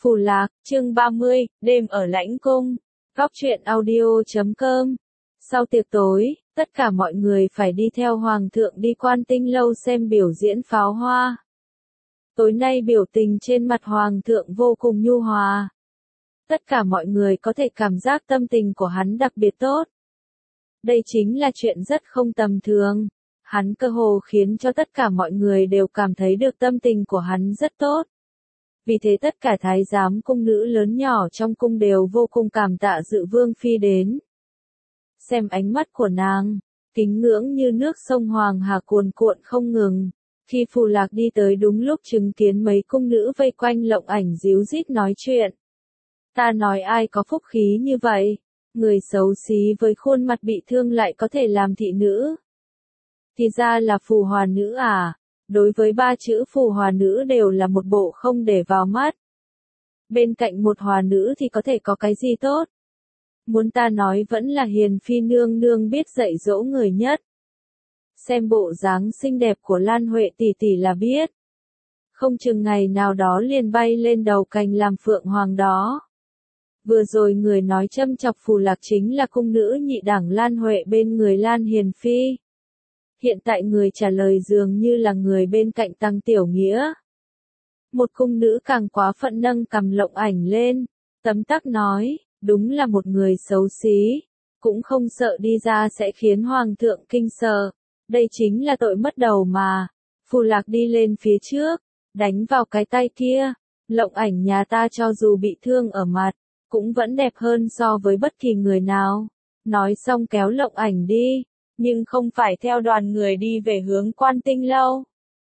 Phù Lạc, chương 30, đêm ở lãnh cung. Góc truyện audio.com. Sau tiệc tối, tất cả mọi người phải đi theo Hoàng thượng đi Quan Tinh Lâu xem biểu diễn pháo hoa. Tối nay biểu tình trên mặt Hoàng thượng vô cùng nhu hòa. Tất cả mọi người có thể cảm giác tâm tình của hắn đặc biệt tốt. Đây chính là chuyện rất không tầm thường. Hắn cơ hồ khiến cho tất cả mọi người đều cảm thấy được tâm tình của hắn rất tốt. Vì thế tất cả thái giám cung nữ lớn nhỏ trong cung đều vô cùng cảm tạ Dự Vương Phi đến. Xem ánh mắt của nàng, kính ngưỡng như nước sông Hoàng Hà cuồn cuộn không ngừng. Khi Phù Lạc đi tới đúng lúc chứng kiến mấy cung nữ vây quanh Lộng Ảnh díu dít nói chuyện. Ta nói ai có phúc khí như vậy, người xấu xí với khuôn mặt bị thương lại có thể làm thị nữ. Thì ra là phù hòa nữ à? Đối với ba chữ phù hòa nữ đều là một bộ không để vào mắt. Bên cạnh một hòa nữ thì có thể có cái gì tốt? Muốn ta nói vẫn là Hiền Phi nương nương biết dạy dỗ người nhất. Xem bộ dáng xinh đẹp của Lan Huệ tỷ tỷ là biết. Không chừng ngày nào đó liền bay lên đầu cành làm phượng hoàng đó. Vừa rồi người nói châm chọc Phù Lạc chính là cung nữ nhị đẳng Lan Huệ bên người Lan Hiền Phi. Hiện tại người trả lời dường như là người bên cạnh Tăng Tiểu Nghĩa. Một cung nữ càng quá phận nâng cầm Lộng Ảnh lên, tấm tắc nói, đúng là một người xấu xí, cũng không sợ đi ra sẽ khiến Hoàng thượng kinh sợ, đây chính là tội mất đầu mà. Phù Lạc đi lên phía trước, đánh vào cái tay kia, Lộng Ảnh nhà ta cho dù bị thương ở mặt, cũng vẫn đẹp hơn so với bất kỳ người nào. Nói xong kéo Lộng Ảnh đi. Nhưng không phải theo đoàn người đi về hướng Quan Tinh Lâu,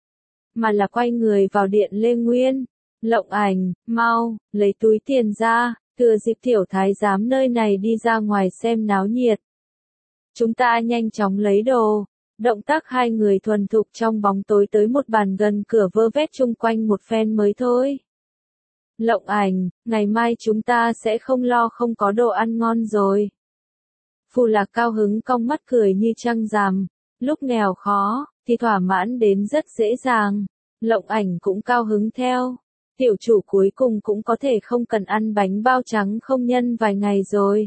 mà là quay người vào điện Lê Nguyên. Lộng Ảnh, mau, lấy túi tiền ra, thừa dịp tiểu thái giám nơi này đi ra ngoài xem náo nhiệt. Chúng ta nhanh chóng lấy đồ. Động tác hai người thuần thục trong bóng tối tới một bàn gần cửa vơ vét chung quanh một phen mới thôi. Lộng Ảnh, ngày mai chúng ta sẽ không lo không có đồ ăn ngon rồi. Phù Lạc cao hứng cong mắt cười như trăng rằm, lúc nghèo khó, thì thỏa mãn đến rất dễ dàng. Lộng Ảnh cũng cao hứng theo, tiểu chủ cuối cùng cũng có thể không cần ăn bánh bao trắng không nhân vài ngày rồi.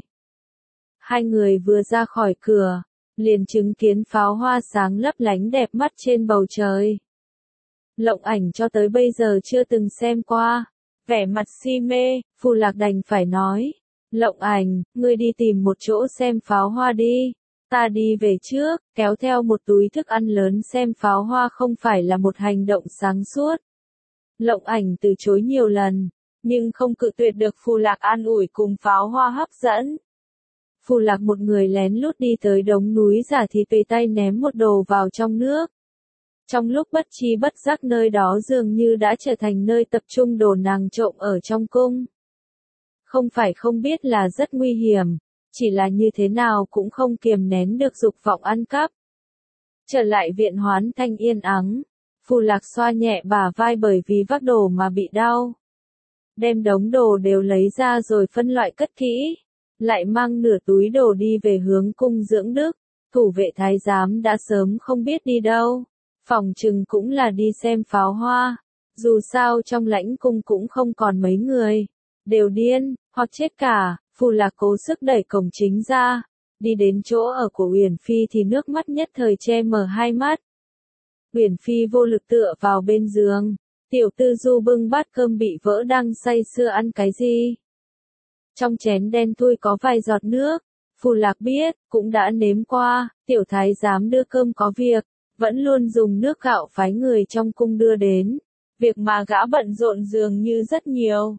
Hai người vừa ra khỏi cửa, liền chứng kiến pháo hoa sáng lấp lánh đẹp mắt trên bầu trời. Lộng Ảnh cho tới bây giờ chưa từng xem qua, vẻ mặt si mê, Phù Lạc đành phải nói. Lộng Ảnh, ngươi đi tìm một chỗ xem pháo hoa đi, ta đi về trước, kéo theo một túi thức ăn lớn xem pháo hoa không phải là một hành động sáng suốt. Lộng Ảnh từ chối nhiều lần, nhưng không cự tuyệt được Phù Lạc an ủi cùng pháo hoa hấp dẫn. Phù Lạc một người lén lút đi tới đống núi giả thịt về tay ném một đồ vào trong nước. Trong lúc bất tri bất giác nơi đó dường như đã trở thành nơi tập trung đồ nàng trộm ở trong cung. Không phải không biết là rất nguy hiểm, chỉ là như thế nào cũng không kiềm nén được dục vọng ăn cắp. Trở lại viện Hoán Thanh yên ắng, Phù Lạc xoa nhẹ bả vai bởi vì vác đồ mà bị đau. Đem đống đồ đều lấy ra rồi phân loại cất kỹ, lại mang nửa túi đồ đi về hướng cung dưỡng đức. Thủ vệ thái giám đã sớm không biết đi đâu, phòng chừng cũng là đi xem pháo hoa, dù sao trong lãnh cung cũng không còn mấy người. Đều điên, hoặc chết cả. Phù Lạc cố sức đẩy cổng chính ra, đi đến chỗ ở của Uyển Phi thì nước mắt nhất thời che mờ hai mắt. Uyển Phi vô lực tựa vào bên giường, Tiểu Tư Du bưng bát cơm bị vỡ đang say sưa ăn cái gì. Trong chén đen thui có vài giọt nước, Phù Lạc biết, cũng đã nếm qua, tiểu thái giám đưa cơm có việc, vẫn luôn dùng nước gạo phái người trong cung đưa đến, việc mà gã bận rộn dường như rất nhiều.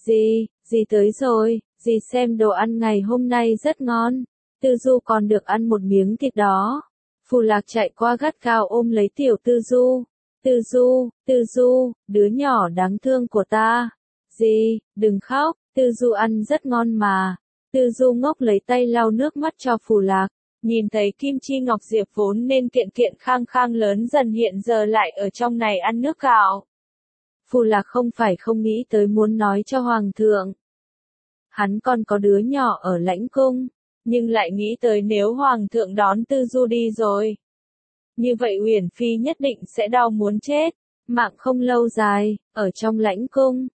Dì tới rồi, dì xem đồ ăn ngày hôm nay rất ngon, Tư Du còn được ăn một miếng thịt đó. Phù Lạc chạy qua gắt gao ôm lấy tiểu Tư Du. Tư Du, đứa nhỏ đáng thương của ta. Dì, đừng khóc, Tư Du ăn rất ngon mà. Tư Du ngốc lấy tay lau nước mắt cho Phù Lạc, nhìn thấy Kim Chi Ngọc Diệp vốn nên kiện kiện khang khang lớn dần hiện giờ lại ở trong này ăn nước gạo. Phù Lạc không phải không nghĩ tới muốn nói cho Hoàng thượng. Hắn còn có đứa nhỏ ở lãnh cung, nhưng lại nghĩ tới nếu Hoàng thượng đón Tư Du đi rồi. Như vậy Uyển Phi nhất định sẽ đau muốn chết, mạng không lâu dài, ở trong lãnh cung,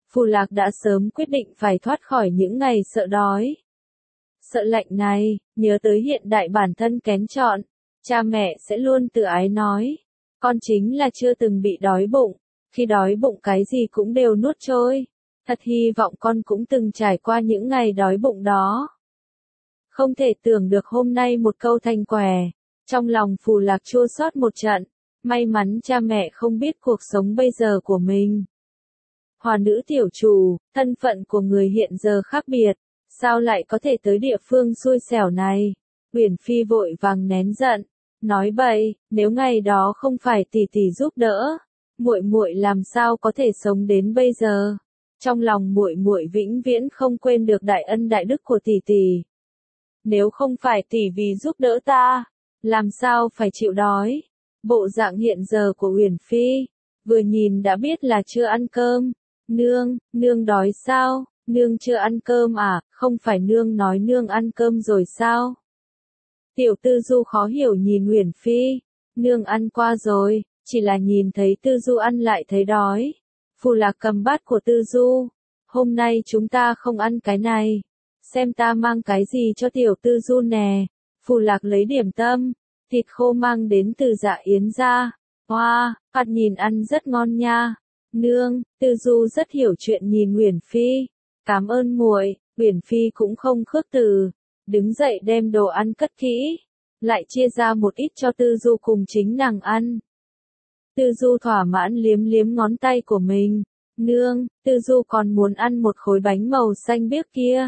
Phù Lạc đã sớm quyết định phải thoát khỏi những ngày sợ đói, sợ lạnh này, nhớ tới hiện đại bản thân kén chọn, cha mẹ sẽ luôn tự ái nói, con chính là chưa từng bị đói bụng, khi đói bụng cái gì cũng đều nuốt trôi, thật hy vọng con cũng từng trải qua những ngày đói bụng đó. Không thể tưởng được hôm nay một câu thành què, trong lòng Phù Lạc chua xót một trận, may mắn cha mẹ không biết cuộc sống bây giờ của mình. Hòa nữ tiểu chủ, thân phận của người hiện giờ khác biệt, sao lại có thể tới địa phương xui xẻo này? Uyển Phi vội vàng nén giận, nói bậy, nếu ngày đó không phải tỷ tỷ giúp đỡ, muội muội làm sao có thể sống đến bây giờ? Trong lòng muội muội vĩnh viễn không quên được đại ân đại đức của tỷ tỷ. Nếu không phải tỷ vì giúp đỡ ta, làm sao phải chịu đói? Bộ dạng hiện giờ của Uyển Phi, vừa nhìn đã biết là chưa ăn cơm. Nương đói sao? Nương chưa ăn cơm à? Không phải nương nói nương ăn cơm rồi sao? Tiểu Tư Du khó hiểu nhìn Uyển Phi, nương ăn qua rồi, chỉ là nhìn thấy Tư Du ăn lại thấy đói. Phù Lạc cầm bát của Tư Du, hôm nay chúng ta không ăn cái này, xem ta mang cái gì cho Tiểu Tư Du nè. Phù Lạc lấy điểm tâm, thịt khô mang đến từ Dạ Yến ra. Wow, hạt nhìn ăn rất ngon nha. Nương, Tư Du rất hiểu chuyện nhìn Uyển Phi. Cảm ơn muội. Uyển Phi cũng không khước từ, đứng dậy đem đồ ăn cất kỹ, lại chia ra một ít cho Tư Du cùng chính nàng ăn. Tư Du thỏa mãn liếm liếm ngón tay của mình. Nương, Tư Du còn muốn ăn một khối bánh màu xanh biếc kia.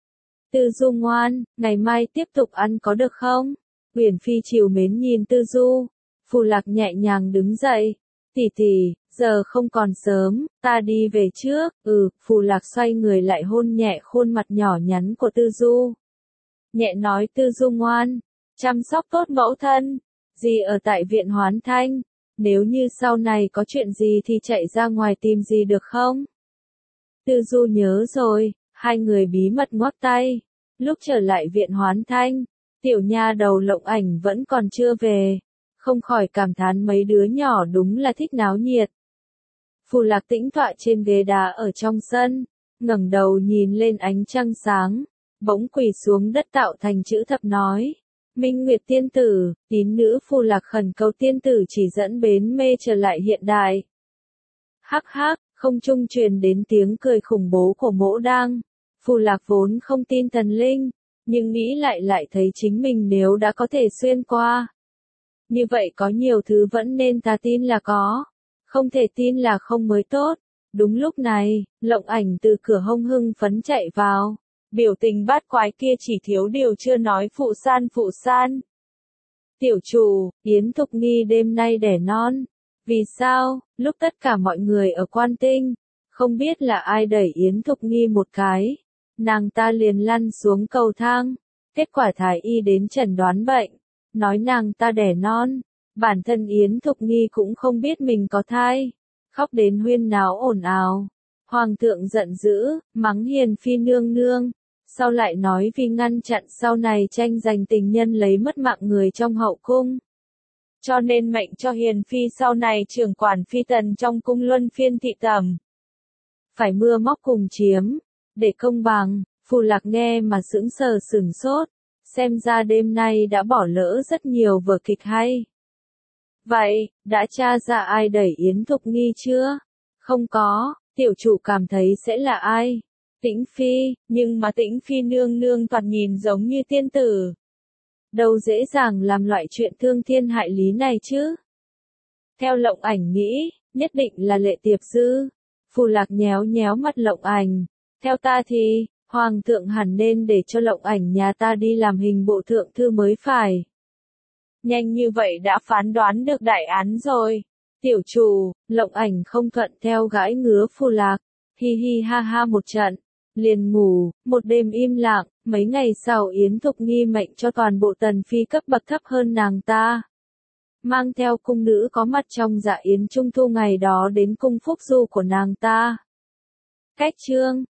Tư Du ngoan, ngày mai tiếp tục ăn có được không? Uyển Phi trìu mến nhìn Tư Du. Phù Lạc nhẹ nhàng đứng dậy. Tỷ tỷ, giờ không còn sớm, ta đi về trước. Phù Lạc xoay người lại hôn nhẹ khuôn mặt nhỏ nhắn của Tư Du. Nhẹ nói Tư Du ngoan, chăm sóc tốt mẫu thân. Dì ở tại viện Hoán Thanh, nếu như sau này có chuyện gì thì chạy ra ngoài tìm dì được không? Tư Du nhớ rồi, hai người bí mật ngoắc tay. Lúc trở lại viện Hoán Thanh, tiểu nha đầu Lộng Ảnh vẫn còn chưa về, không khỏi cảm thán mấy đứa nhỏ đúng là thích náo nhiệt. Phù Lạc tĩnh tọa trên ghế đá ở trong sân, ngẩng đầu nhìn lên ánh trăng sáng, bỗng quỳ xuống đất tạo thành chữ thập nói. Minh Nguyệt tiên tử, tín nữ Phù Lạc khẩn cầu tiên tử chỉ dẫn bến mê trở lại hiện đại. Hắc hắc, không trung truyền đến tiếng cười khủng bố của Mỗ Đang. Phù Lạc vốn không tin thần linh, nhưng nghĩ lại thấy chính mình nếu đã có thể xuyên qua, như vậy có nhiều thứ vẫn nên ta tin là có, không thể tin là không mới tốt. Đúng lúc này, Lộng Ảnh từ cửa hông hưng phấn chạy vào, biểu tình bát quái kia chỉ thiếu điều chưa nói phụ san. Tiểu chủ, Yến Thục Nghi đêm nay đẻ non. Vì sao? Lúc tất cả mọi người ở Quan Tinh, không biết là ai đẩy Yến Thục Nghi một cái, nàng ta liền lăn xuống cầu thang. Kết quả thái y đến chẩn đoán bệnh, nói nàng ta đẻ non. Bản thân Yến Thục Nghi cũng không biết mình có thai, khóc đến huyên náo ồn ào. Hoàng thượng giận dữ, mắng Hiền Phi nương nương, sau lại nói vì ngăn chặn sau này tranh giành tình nhân lấy mất mạng người trong hậu cung, cho nên mệnh cho Hiền Phi sau này trưởng quản phi tần trong cung luân phiên thị tẩm. Phải mưa móc cùng chiếm, để công bằng. Phù Lạc nghe mà sững sốt, xem ra đêm nay đã bỏ lỡ rất nhiều vở kịch hay. Vậy, đã tra ra ai đẩy Yến Thục Nghi chưa? Không có, tiểu chủ cảm thấy sẽ là ai? Tĩnh Phi, nhưng mà Tĩnh Phi nương nương thoạt nhìn giống như tiên tử. Đâu dễ dàng làm loại chuyện thương thiên hại lý này chứ? Theo Lộng Ảnh nghĩ, nhất định là Lệ Tiệp Dư. Phù Lạc nhéo nhéo mặt Lộng Ảnh. Theo ta thì, Hoàng thượng hẳn nên để cho Lộng Ảnh nhà ta đi làm hình bộ thượng thư mới phải. Nhanh như vậy đã phán đoán được đại án rồi. Tiểu chủ, Lộng Ảnh không thuận theo gãi ngứa Phù Lạc. Hi hi ha ha một trận, liền ngủ. Một đêm im lặng. Mấy ngày sau Yến Thục Nghi mệnh cho toàn bộ tần phi cấp bậc thấp hơn nàng ta, mang theo cung nữ có mặt trong dạ yến trung thu ngày đó đến cung phúc du của nàng ta. Cách chương